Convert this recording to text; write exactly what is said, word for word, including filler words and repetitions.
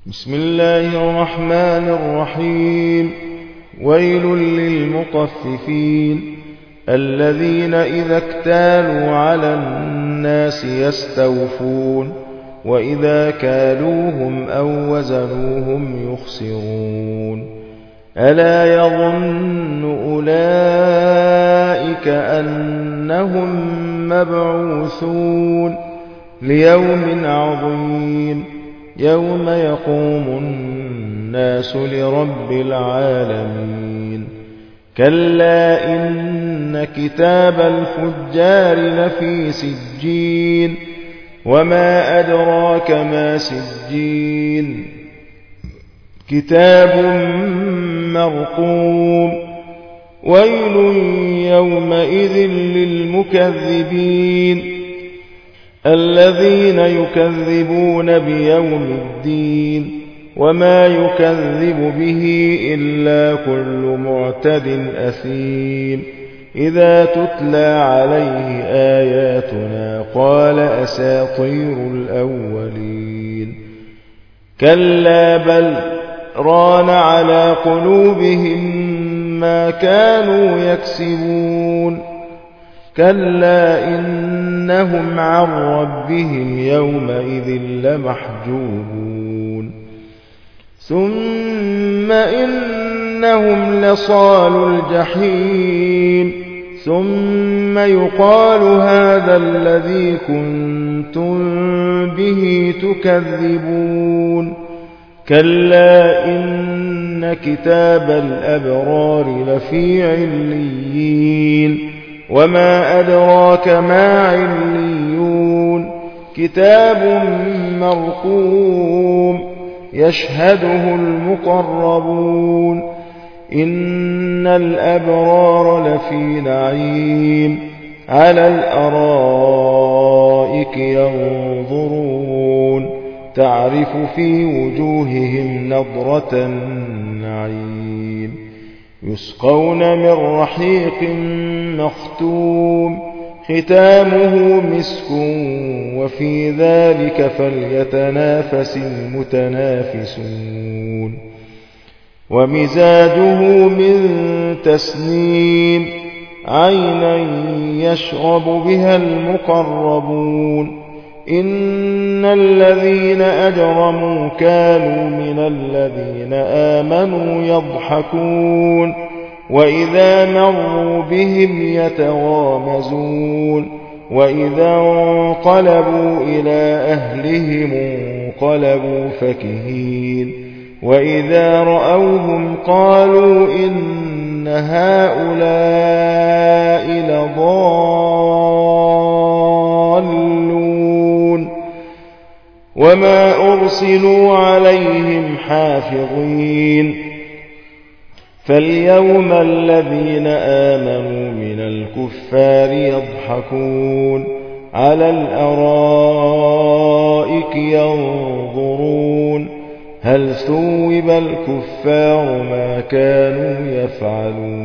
بسم الله الرحمن الرحيم. ويل للمطففين الذين إذا اكتالوا على الناس يستوفون وإذا كالوهم أو وزنوهم يخسرون. ألا يظن أولئك أنهم مبعوثون ليوم عظيم يوم يقوم الناس لرب العالمين. كلا إن كتاب الفجار لفي سجين وما أدراك ما سجين كتاب مرقوم. ويل يومئذ للمكذبين الذين يكذبون بيوم الدين وما يكذب به إلا كل معتد أثيم. إذا تتلى عليه آياتنا قال أساطير الأولين. كلا بل ران على قلوبهم ما كانوا يكسبون. كلا إنهم عن ربهم يومئذ لمحجوبون. ثم إنهم لصالوا الجحيم ثم يقال هذا الذي كنتم به تكذبون. كلا إن كتاب الأبرار لفي عليين وما أدراك ما عليون. كتاب مرقوم يشهده المقربون. إن الأبرار لفي نعيم على الأرائك ينظرون تعرف في وجوههم نضرة النعيم. يسقون من رحيق مختوم ختامه مسك وفي ذلك فليتنافس المتنافسون. ومزاجه من تسنيم عينا يشرب بها المقربون. إن الذين أجرموا كانوا من الذين آمنوا يضحكون وإذا مروا بهم يتغامزون وإذا انقلبوا إلى أهلهم انقلبوا فكهين وإذا رأوهم قالوا إن هؤلاء لضالون وما أرسلوا عليهم حافظين. فاليوم الذين آمنوا من الكفار يضحكون على الأرائك ينظرون هل ثوب الكفار ما كانوا يفعلون.